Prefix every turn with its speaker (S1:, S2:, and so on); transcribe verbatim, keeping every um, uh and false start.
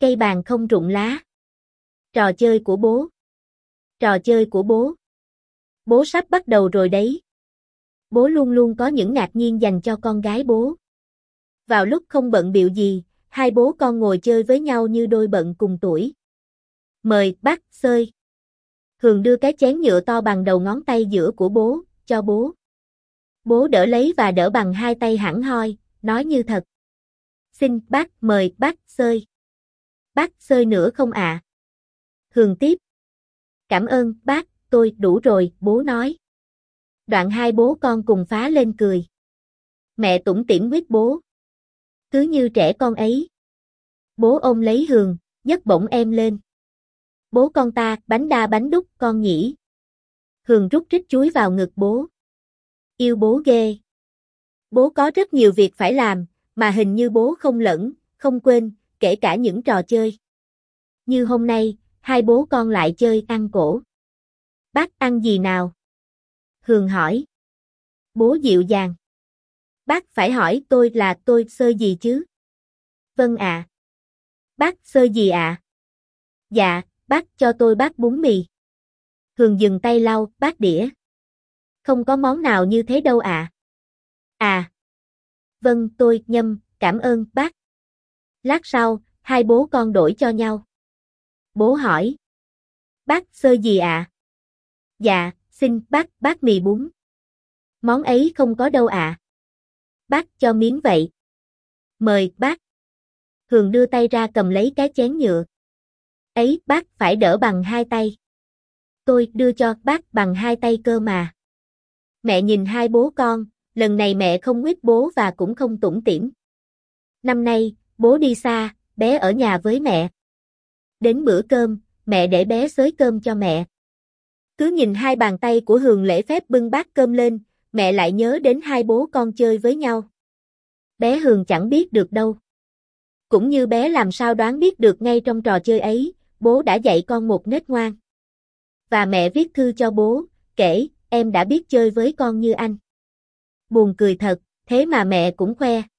S1: Cây bàn không rụng lá. Trò chơi của bố. Trò chơi của bố. Bố sắp bắt đầu rồi đấy. Bố luôn luôn có những ngạc nhiên dành cho con gái bố. Vào lúc không bận bịu gì, hai bố con ngồi chơi với nhau như đôi bận cùng tuổi. Mời, bác, xơi. Hường đưa cái chén nhựa to bằng đầu ngón tay giữa của bố, cho bố. Bố đỡ lấy và đỡ bằng hai tay hẳn hoi, nói như thật. Xin, bác, mời, bác, xơi. Bác, xơi nữa không ạ? À? Hường tiếp. Cảm ơn, bác, tôi, đủ rồi, bố nói. Đoạn hai bố con cùng phá lên cười. Mẹ tủm tỉm quýt bố. Cứ như trẻ con ấy. Bố ôm lấy Hường, nhấc bổng em lên. Bố con ta, bánh đa bánh đúc con nhỉ. Hường rút rít chúi vào ngực bố. Yêu bố ghê. Bố có rất nhiều việc phải làm, mà hình như bố không lẫn, không quên, kể cả những trò chơi. Như hôm nay, hai bố con lại chơi ăn cổ. Bác ăn gì nào? Hường hỏi. Bố dịu dàng. Bác phải hỏi tôi là tôi sơ gì chứ? Vâng ạ. À. Bác sơ gì ạ? À? Dạ, bác cho tôi bát bún mì. Hường dừng tay lau, bát đĩa. Không có món nào như thế đâu ạ. À. à. Vâng, tôi, nhâm, cảm ơn, bác. Lát sau, hai bố con đổi cho nhau. Bố hỏi. Bác sơ gì ạ? À? Dạ, xin bác, bát mì bún. Món ấy không có đâu ạ. À. Bác cho miếng vậy. Mời, bác. Hường đưa tay ra cầm lấy cái chén nhựa. Ấy, bác phải đỡ bằng hai tay. Tôi đưa cho bác bằng hai tay cơ mà. Mẹ nhìn hai bố con, lần này mẹ không quýt bố và cũng không tủm tỉm. Năm nay, bố đi xa, bé ở nhà với mẹ. Đến bữa cơm, mẹ để bé xới cơm cho mẹ. Cứ nhìn hai bàn tay của Hường lễ phép bưng bát cơm lên, mẹ lại nhớ đến hai bố con chơi với nhau. Bé Hường chẳng biết được đâu. Cũng như bé làm sao đoán biết được ngay trong trò chơi ấy, bố đã dạy con một nết ngoan. Và mẹ viết thư cho bố, kể, em đã biết chơi với con như anh. Buồn cười thật, thế mà mẹ cũng khoe.